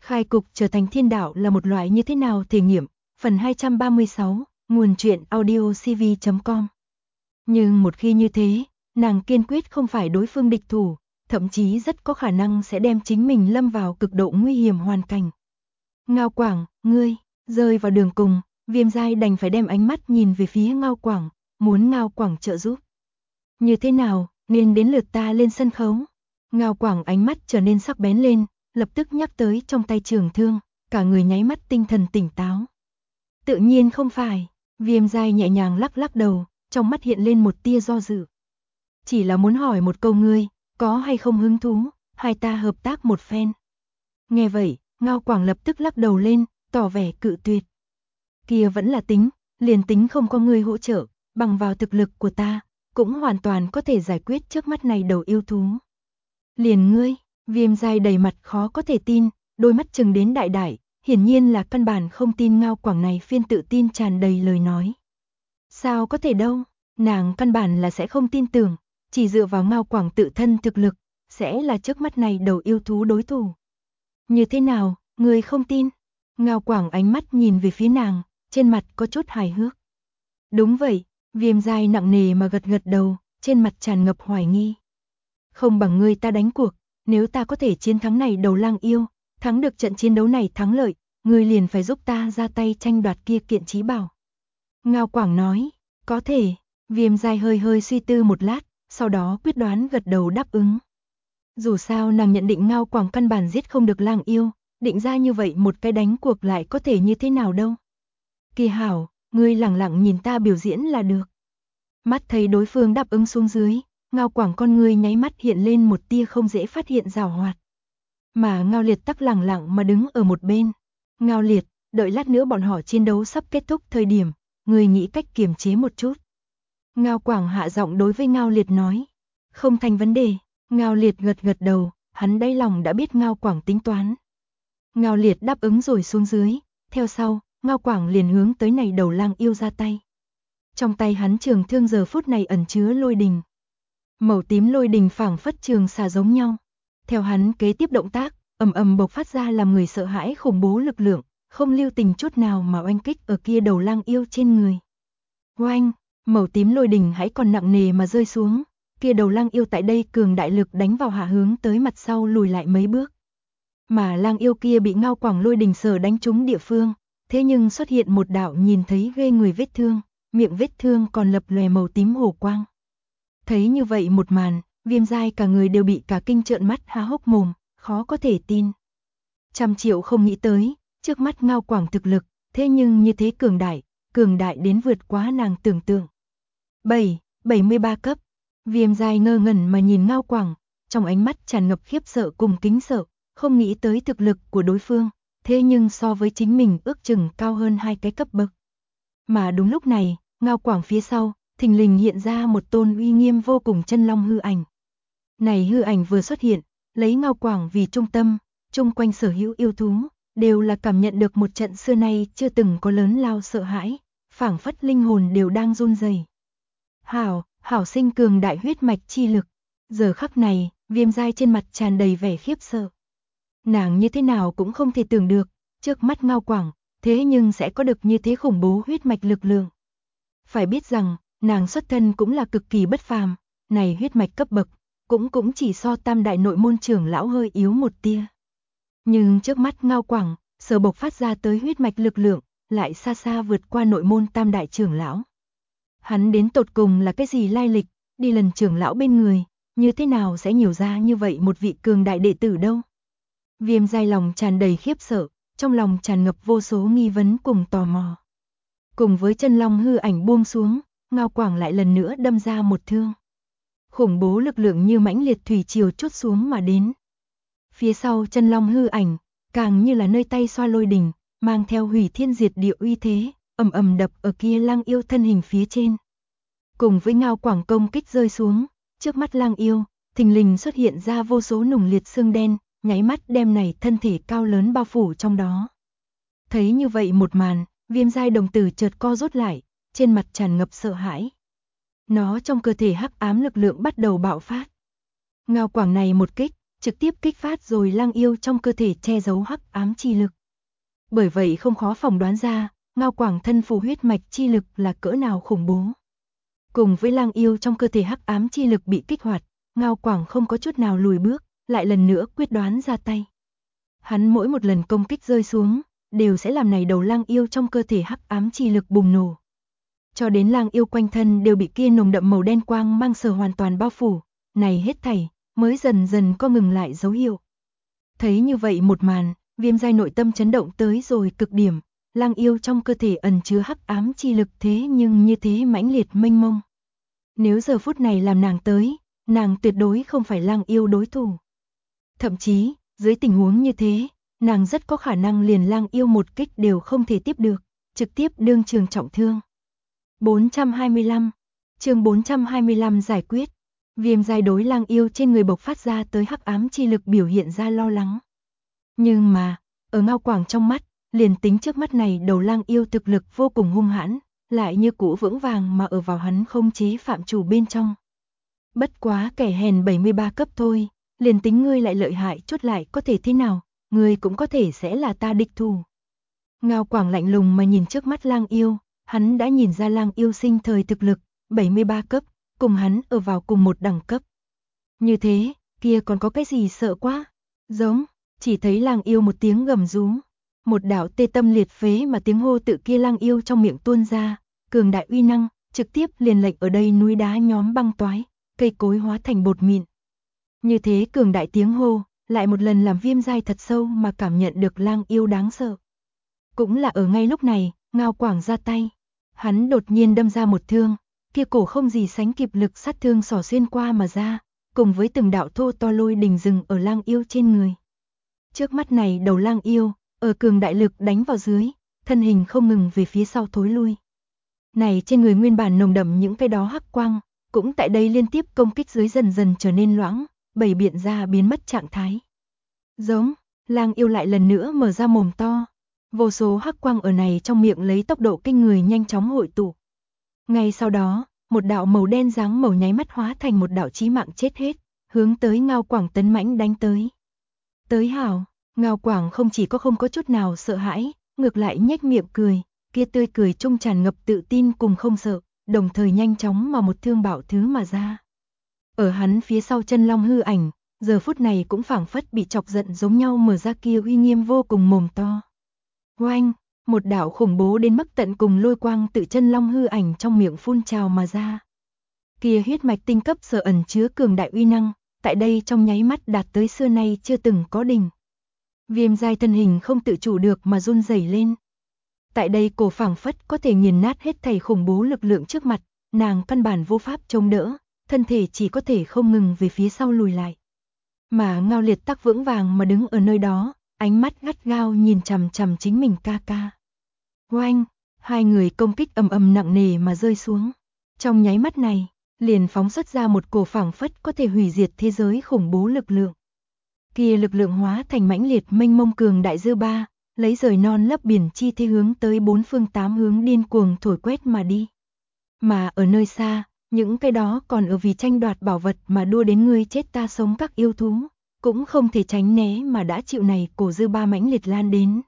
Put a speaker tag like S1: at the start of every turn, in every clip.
S1: Khai cục trở thành thiên đạo là một loại như thế nào thể nghiệm, phần 236, nguồn truyện audio cv.com. Nhưng một khi như thế, nàng kiên quyết không phải đối phương địch thủ, thậm chí rất có khả năng sẽ đem chính mình lâm vào cực độ nguy hiểm hoàn cảnh. Ngao Quảng, ngươi, rơi vào đường cùng, Viêm Giai đành phải đem ánh mắt nhìn về phía Ngao Quảng, muốn Ngao Quảng trợ giúp. Như thế nào, nên đến lượt ta lên sân khấu. Ngao Quảng ánh mắt trở nên sắc bén lên, lập tức nhắc tới trong tay trường thương, cả người nháy mắt tinh thần tỉnh táo. Tự nhiên không phải, Viêm Giai nhẹ nhàng lắc lắc đầu, trong mắt hiện lên một tia do dự. Chỉ là muốn hỏi một câu ngươi, có hay không hứng thú, hai ta hợp tác một phen. Nghe vậy, Ngao Quảng lập tức lắc đầu lên, tỏ vẻ cự tuyệt. Kia vẫn là liền tính không có ngươi hỗ trợ, bằng vào thực lực của ta, cũng hoàn toàn có thể giải quyết trước mắt này đầu yêu thú. Liền ngươi, Viêm Giai đầy mặt khó có thể tin, đôi mắt trừng đến đại đại, hiển nhiên là căn bản không tin Ngao Quảng này phiên tự tin tràn đầy lời nói. Sao có thể đâu, nàng căn bản là sẽ không tin tưởng, chỉ dựa vào Ngao Quảng tự thân thực lực, sẽ là trước mắt này đầu yêu thú đối thủ. Như thế nào, ngươi không tin? Ngao Quảng ánh mắt nhìn về phía nàng, trên mặt có chút hài hước. Đúng vậy, Viêm Giai nặng nề mà gật gật đầu, trên mặt tràn ngập hoài nghi. Không bằng ngươi ta đánh cuộc, nếu ta có thể chiến thắng này đầu lang yêu, thắng được trận chiến đấu này thắng lợi, ngươi liền phải giúp ta ra tay tranh đoạt kia kiện chí bảo. Ngao Quảng nói, có thể, Viêm Giai hơi hơi suy tư một lát, sau đó quyết đoán gật đầu đáp ứng. Dù sao nàng nhận định Ngao Quảng căn bản giết không được lang yêu, định ra như vậy một cái đánh cuộc lại có thể như thế nào đâu. Kỳ hảo, ngươi lẳng lặng nhìn ta biểu diễn là được. Mắt thấy đối phương đáp ứng xuống dưới, Ngao Quảng con ngươi nháy mắt hiện lên một tia không dễ phát hiện giảo hoạt. Mà Ngao Liệt tắc lẳng lặng mà đứng ở một bên. Ngao Liệt, đợi lát nữa bọn họ chiến đấu sắp kết thúc thời điểm, ngươi nghĩ cách kiềm chế một chút. Ngao Quảng hạ giọng đối với Ngao Liệt nói. Không thành vấn đề, Ngao Liệt gật gật đầu, hắn đáy lòng đã biết Ngao Quảng tính toán. Ngao Liệt đáp ứng rồi xuống dưới, theo sau, Ngao Quảng liền hướng tới này đầu lang yêu ra tay. Trong tay hắn trường thương giờ phút này ẩn chứa lôi đình. Màu tím lôi đình phảng phất trường xà giống nhau. Theo hắn kế tiếp động tác, ầm ầm bộc phát ra làm người sợ hãi khủng bố lực lượng, không lưu tình chút nào mà oanh kích ở kia đầu lang yêu trên người. Oanh, màu tím lôi đình hãy còn nặng nề mà rơi xuống, kia đầu lang yêu tại đây cường đại lực đánh vào hạ hướng tới mặt sau lùi lại mấy bước. Mà lang yêu kia bị Ngao Quảng lôi đình sở đánh trúng địa phương, thế nhưng xuất hiện một đạo nhìn thấy ghê người vết thương, miệng vết thương còn lập lòe màu tím hổ quang. Thấy như vậy một màn, Viêm Giai cả người đều bị cả kinh trợn mắt há hốc mồm, khó có thể tin. Trăm triệu không nghĩ tới, trước mắt Ngao Quảng thực lực, thế nhưng như thế cường đại đến vượt quá nàng tưởng tượng. 73 cấp, Viêm Giai ngơ ngẩn mà nhìn Ngao Quảng, trong ánh mắt tràn ngập khiếp sợ cùng kính sợ, không nghĩ tới thực lực của đối phương, thế nhưng so với chính mình ước chừng cao hơn 2 cái cấp bậc. Mà đúng lúc này, Ngao Quảng phía sau, thình lình hiện ra một tôn uy nghiêm vô cùng chân long hư ảnh. Này hư ảnh vừa xuất hiện, lấy Ngao Quảng vì trung tâm, chung quanh sở hữu yêu thú, đều là cảm nhận được một trận xưa nay chưa từng có lớn lao sợ hãi, phảng phất linh hồn đều đang run rẩy. Hảo sinh cường đại huyết mạch chi lực. Giờ khắc này, Viêm Giai trên mặt tràn đầy vẻ khiếp sợ. Nàng như thế nào cũng không thể tưởng được, trước mắt Ngao Quảng, thế nhưng sẽ có được như thế khủng bố huyết mạch lực lượng. Phải biết rằng, nàng xuất thân cũng là cực kỳ bất phàm, này huyết mạch cấp bậc, cũng chỉ so tam đại nội môn trưởng lão hơi yếu một tia. Nhưng trước mắt Ngao Quảng, sở bộc phát ra tới huyết mạch lực lượng, lại xa xa vượt qua nội môn tam đại trưởng lão. Hắn đến tột cùng là cái gì lai lịch, đi lần trưởng lão bên người, như thế nào sẽ nhiều ra như vậy một vị cường đại đệ tử đâu. Viêm Giai lòng tràn đầy khiếp sợ, trong lòng tràn ngập vô số nghi vấn cùng tò mò. Cùng với chân long hư ảnh buông xuống, Ngao Quảng lại lần nữa đâm ra một thương. Khủng bố lực lượng như mãnh liệt thủy triều trút xuống mà đến. Phía sau chân long hư ảnh, càng như là nơi tay xoa lôi đình, mang theo hủy thiên diệt địa uy thế, ầm ầm đập ở kia lang yêu thân hình phía trên. Cùng với Ngao Quảng công kích rơi xuống, trước mắt lang yêu, thình lình xuất hiện ra vô số nùng liệt xương đen, nháy mắt đem này thân thể cao lớn bao phủ trong đó. Thấy như vậy một màn, Viêm Giai đồng tử chợt co rút lại, trên mặt tràn ngập sợ hãi. Nó trong cơ thể hắc ám lực lượng bắt đầu bạo phát. Ngao Quảng này một kích, trực tiếp kích phát rồi lang yêu trong cơ thể che giấu hắc ám chi lực. Bởi vậy không khó phỏng đoán ra, Ngao Quảng thân phù huyết mạch chi lực là cỡ nào khủng bố. Cùng với lang yêu trong cơ thể hắc ám chi lực bị kích hoạt, Ngao Quảng không có chút nào lùi bước, lại lần nữa quyết đoán ra tay. Hắn mỗi một lần công kích rơi xuống, đều sẽ làm này đầu lang yêu trong cơ thể hắc ám chi lực bùng nổ. Cho đến lang yêu quanh thân đều bị kia nồng đậm màu đen quang mang sờ hoàn toàn bao phủ, này hết thảy mới dần dần có ngừng lại dấu hiệu. Thấy như vậy một màn, Viêm Giai nội tâm chấn động tới rồi cực điểm, lang yêu trong cơ thể ẩn chứa hắc ám chi lực thế nhưng như thế mãnh liệt mênh mông. Nếu giờ phút này làm nàng tới, nàng tuyệt đối không phải lang yêu đối thủ. Thậm chí, dưới tình huống như thế, nàng rất có khả năng liền lang yêu một kích đều không thể tiếp được, trực tiếp đương trường trọng thương. 425, chương 425 giải quyết. Viêm Giai đối lang yêu trên người bộc phát ra tới hắc ám chi lực biểu hiện ra lo lắng. Nhưng mà, ở Ngao Quảng trong mắt, liền tính trước mắt này đầu lang yêu thực lực vô cùng hung hãn, lại như cũ vững vàng mà ở vào hắn không chế phạm chủ bên trong. Bất quá kẻ hèn 73 cấp thôi, liền tính ngươi lại lợi hại chút lại có thể thế nào, ngươi cũng có thể sẽ là ta địch thủ. Ngao Quảng lạnh lùng mà nhìn trước mắt lang yêu, hắn đã nhìn ra lang yêu sinh thời thực lực, 73 cấp, cùng hắn ở vào cùng một đẳng cấp. Như thế, kia còn có cái gì sợ quá? Giống, chỉ thấy lang yêu một tiếng gầm rú, một đạo tê tâm liệt phế mà tiếng hô tự kia lang yêu trong miệng tuôn ra, cường đại uy năng, trực tiếp liền lệnh ở đây núi đá nhóm băng toái, cây cối hóa thành bột mịn. Như thế cường đại tiếng hô, lại một lần làm Viêm Giai thật sâu mà cảm nhận được lang yêu đáng sợ. Cũng là ở ngay lúc này, Ngao Quảng ra tay, hắn đột nhiên đâm ra một thương, kia cổ không gì sánh kịp lực sát thương xỏ xuyên qua mà ra, cùng với từng đạo thô to lôi đình rừng ở lang yêu trên người. Trước mắt này đầu lang yêu, ở cường đại lực đánh vào dưới, thân hình không ngừng về phía sau thối lui. Này trên người nguyên bản nồng đậm những cái đó hắc quang, cũng tại đây liên tiếp công kích dưới dần dần trở nên loãng, bày biện ra biến mất trạng thái. Giống, lang yêu lại lần nữa mở ra mồm to, vô số hắc quang ở này trong miệng lấy tốc độ kinh người nhanh chóng hội tụ. Ngay sau đó, một đạo màu đen dáng màu nháy mắt hóa thành một đạo chí mạng chết hết, hướng tới Ngao Quảng tấn mãnh đánh tới. Tới hảo, Ngao Quảng không chỉ có không có chút nào sợ hãi, ngược lại nhếch miệng cười, kia tươi cười trung tràn ngập tự tin cùng không sợ, đồng thời nhanh chóng mà một thương bạo thứ mà ra. Ở hắn phía sau chân long hư ảnh, giờ phút này cũng phảng phất bị chọc giận giống nhau mở ra kia uy nghiêm vô cùng mồm to. Oanh, một đạo khủng bố đến mức tận cùng lôi quang tự chân long hư ảnh trong miệng phun trào mà ra. Kia huyết mạch tinh cấp sở ẩn chứa cường đại uy năng, tại đây trong nháy mắt đạt tới xưa nay chưa từng có đỉnh. Viêm Giai thân hình không tự chủ được mà run rẩy lên. Tại đây cổ phảng phất có thể nghiền nát hết thảy khủng bố lực lượng trước mặt, nàng căn bản vô pháp chống đỡ, thân thể chỉ có thể không ngừng về phía sau lùi lại. Mà Ngao Liệt tắc vững vàng mà đứng ở nơi đó, ánh mắt gắt gao nhìn chằm chằm chính mình ca ca. Oanh, hai người công kích ầm ầm nặng nề mà rơi xuống. Trong nháy mắt này, liền phóng xuất ra một cổ phảng phất có thể hủy diệt thế giới khủng bố lực lượng. Kia lực lượng hóa thành mãnh liệt mênh mông cường đại dư ba, lấy rời non lấp biển chi thế hướng tới bốn phương tám hướng điên cuồng thổi quét mà đi. Mà ở nơi xa, những cái đó còn ở vì tranh đoạt bảo vật mà đua đến ngươi chết ta sống các yêu thú, cũng không thể tránh né mà đã chịu này cổ dư ba mãnh liệt lan đến.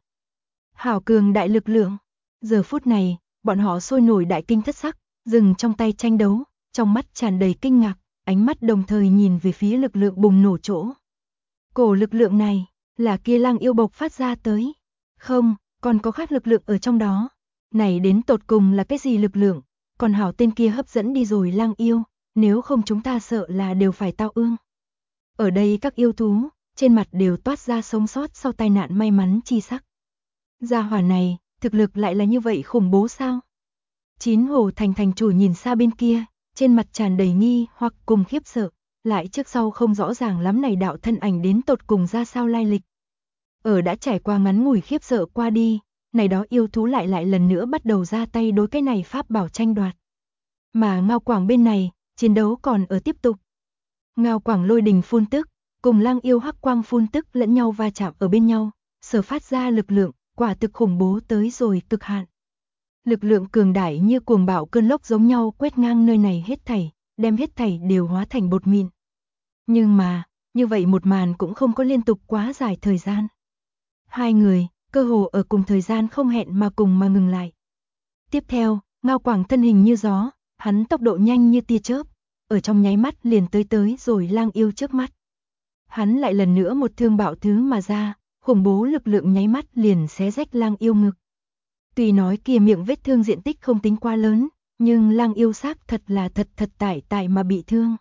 S1: Hảo cường đại lực lượng, giờ phút này, bọn họ sôi nổi đại kinh thất sắc, dừng trong tay tranh đấu, trong mắt tràn đầy kinh ngạc, ánh mắt đồng thời nhìn về phía lực lượng bùng nổ chỗ. Cổ lực lượng này, là kia lang yêu bộc phát ra tới. Không, còn có khác lực lượng ở trong đó. Này đến tột cùng là cái gì lực lượng, còn hảo tên kia hấp dẫn đi rồi lang yêu, nếu không chúng ta sợ là đều phải tao ương. Ở đây các yêu thú, trên mặt đều toát ra sống sót sau tai nạn may mắn chi sắc. Gia hỏa này, thực lực lại là như vậy khủng bố sao? Chín Hồ Thành thành chủ nhìn xa bên kia, trên mặt tràn đầy nghi hoặc cùng khiếp sợ, lại trước sau không rõ ràng lắm này đạo thân ảnh đến tột cùng ra sao lai lịch. Ở đã trải qua ngắn ngủi khiếp sợ qua đi, này đó yêu thú lại lần nữa bắt đầu ra tay đối cái này pháp bảo tranh đoạt. Mà Ngao Quảng bên này, chiến đấu còn ở tiếp tục. Ngao Quảng lôi đình phun tức, cùng lang yêu hắc quang phun tức lẫn nhau va chạm ở bên nhau, sở phát ra lực lượng, quả thực khủng bố tới rồi cực hạn. Lực lượng cường đại như cuồng bạo cơn lốc giống nhau quét ngang nơi này hết thảy, đem hết thảy đều hóa thành bột mịn. Nhưng mà, như vậy một màn cũng không có liên tục quá dài thời gian. Hai người, cơ hồ ở cùng thời gian không hẹn mà cùng mà ngừng lại. Tiếp theo, Ngao Quảng thân hình như gió, hắn tốc độ nhanh như tia chớp, ở trong nháy mắt liền tới rồi Lang Yêu trước mắt. Hắn lại lần nữa một thương bạo thứ mà ra, khủng bố lực lượng nháy mắt liền xé rách Lang Yêu ngực. Tuy nói kia miệng vết thương diện tích không tính quá lớn, nhưng Lang Yêu xác thật là thật tại mà bị thương.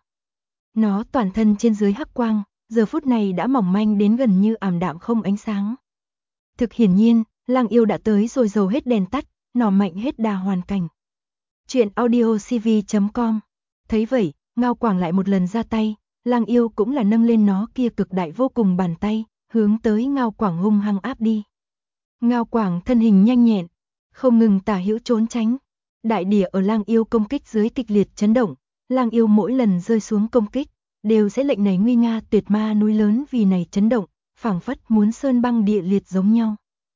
S1: Nó toàn thân trên dưới hắc quang, giờ phút này đã mỏng manh đến gần như ảm đạm không ánh sáng. Thực hiển nhiên, Lang Yêu đã tới rồi dầu hết đèn tắt, nỏ mạnh hết đà hoàn cảnh. Chuyện audio cv.com. Thấy vậy, Ngao Quảng lại một lần ra tay, Lang Yêu cũng là nâng lên nó kia cực đại vô cùng bàn tay, hướng tới Ngao Quảng hung hăng áp đi. Ngao Quảng thân hình nhanh nhẹn, không ngừng tả hữu trốn tránh. Đại địa ở Lang Yêu công kích dưới kịch liệt chấn động, Lang Yêu mỗi lần rơi xuống công kích, đều sẽ lệnh này nguy nga tuyệt ma núi lớn vì này chấn động, phảng phất muốn sơn băng địa liệt giống nhau.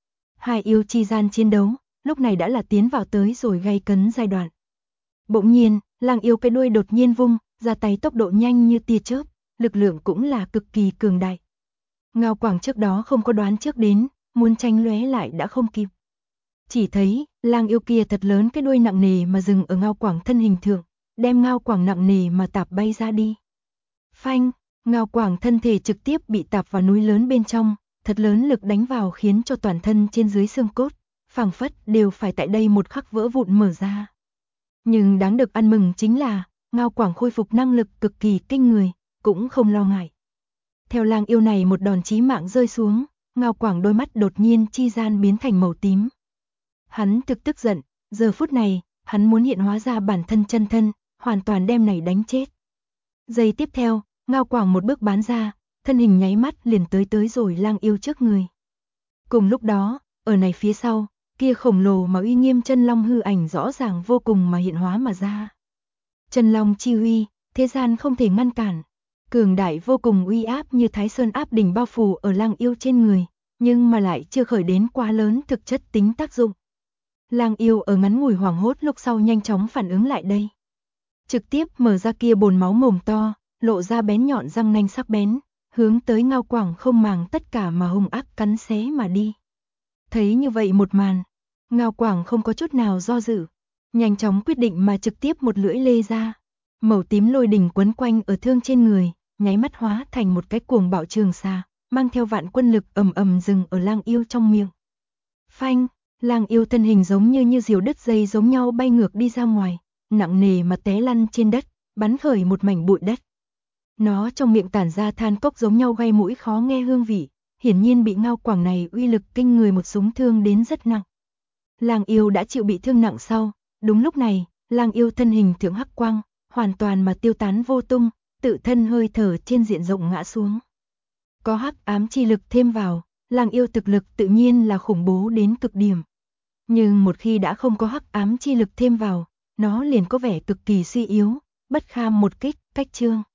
S1: Hai yêu chi gian chiến đấu, lúc này đã là tiến vào tới rồi gay cấn giai đoạn. Bỗng nhiên, Lang Yêu cái đuôi đột nhiên vung, ra tay tốc độ nhanh như tia chớp, lực lượng cũng là cực kỳ cường đại. Ngao Quảng trước đó không có đoán trước đến, muốn tranh lóe lại đã không kịp. Chỉ thấy, Lang Yêu kia thật lớn cái đuôi nặng nề mà dừng ở Ngao Quảng thân hình thượng, đem Ngao Quảng nặng nề mà tạp bay ra đi. Phanh, Ngao Quảng thân thể trực tiếp bị tạp vào núi lớn bên trong, thật lớn lực đánh vào khiến cho toàn thân trên dưới xương cốt, phảng phất đều phải tại đây một khắc vỡ vụn mở ra. Nhưng đáng được ăn mừng chính là, Ngao Quảng khôi phục năng lực cực kỳ kinh người, cũng không lo ngại. Theo Lang Yêu này một đòn chí mạng rơi xuống, Ngao Quảng đôi mắt đột nhiên chi gian biến thành màu tím. Hắn thực tức giận, giờ phút này, hắn muốn hiện hóa ra bản thân chân thân, hoàn toàn đem này đánh chết. Giây tiếp theo, Ngao Quảng một bước bắn ra, thân hình nháy mắt liền tới rồi Lang Yêu trước người. Cùng lúc đó, ở này phía sau, kia khổng lồ mà uy nghiêm chân long hư ảnh rõ ràng vô cùng mà hiện hóa mà ra. Chân long chi uy, thế gian không thể ngăn cản, cường đại vô cùng uy áp như Thái Sơn áp đỉnh bao phủ ở Lang Yêu trên người, nhưng mà lại chưa khởi đến quá lớn thực chất tính tác dụng. Lang Yêu ở ngắn ngủi hoảng hốt lúc sau nhanh chóng phản ứng lại đây. Trực tiếp mở ra kia bồn máu mồm to, lộ ra bén nhọn răng nanh sắc bén, hướng tới Ngao Quảng không màng tất cả mà hung ác cắn xé mà đi. Thấy như vậy một màn, Ngao Quảng không có chút nào do dự, nhanh chóng quyết định mà trực tiếp một lưỡi lê ra. Màu tím lôi đỉnh quấn quanh ở thương trên người, nháy mắt hóa thành một cái cuồng bạo trường xà, mang theo vạn quân lực ầm ầm dừng ở Lang Yêu trong miệng. Phanh, Lang Yêu thân hình giống như diều đứt dây giống nhau bay ngược đi ra ngoài, nặng nề mà té lăn trên đất, bắn khởi một mảnh bụi đất. Nó trong miệng tản ra than cốc giống nhau gây mũi khó nghe hương vị, hiển nhiên bị Ngao Quảng này uy lực kinh người một súng thương đến rất nặng. Lang Yêu đã chịu bị thương nặng sau, đúng lúc này, Lang Yêu thân hình thượng hắc quang, hoàn toàn mà tiêu tán vô tung, tự thân hơi thở trên diện rộng ngã xuống. Có hắc ám chi lực thêm vào, Lang Yêu thực lực tự nhiên là khủng bố đến cực điểm. Nhưng một khi đã không có hắc ám chi lực thêm vào, nó liền có vẻ cực kỳ suy yếu, bất kham một kích, cách chương.